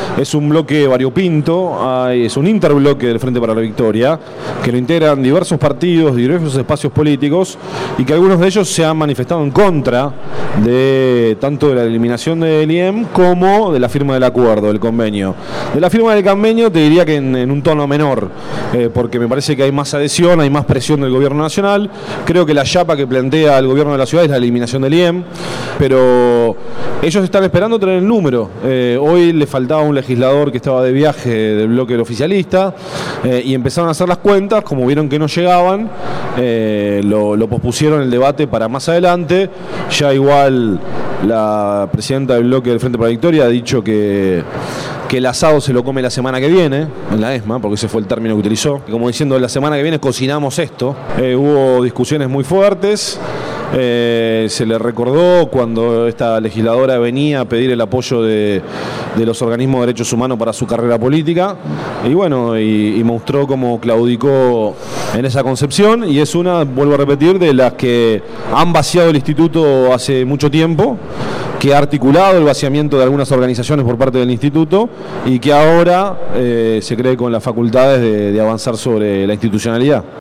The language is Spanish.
es un bloque variopinto, es un interbloque del Frente para la Victoria, que lo integran diversos partidos, diversos espacios políticos, y que algunos de ellos se han manifestado en contra de tanto de la eliminación del IEM como de la firma del acuerdo, del convenio. De la firma del convenio te diría que en un tono menor, porque me parece que hay más adhesión, hay más presión del gobierno nacional. Creo que la chapa que plantea el gobierno de la ciudad es la eliminación del IEM, pero ellos están esperando tener el número. Hoy le faltaba un legislador que estaba de viaje del bloque del oficialista, y empezaron a hacer las cuentas, como vieron que no llegaban, lo pospusieron el debate para más adelante. Ya igual la presidenta del bloque del Frente para la Victoria ha dicho que el asado se lo come la semana que viene, en la ESMA, porque ese fue el término que utilizó. Como diciendo, la semana que viene cocinamos esto. Hubo discusiones muy fuertes. Se le recordó cuando esta legisladora venía a pedir el apoyo de los organismos de derechos humanos para su carrera política, y bueno, y mostró cómo claudicó en esa concepción, y es una, vuelvo a repetir, de las que han vaciado el instituto hace mucho tiempo, que ha articulado el vaciamiento de algunas organizaciones por parte del instituto, y que ahora se cree con las facultades de avanzar sobre la institucionalidad.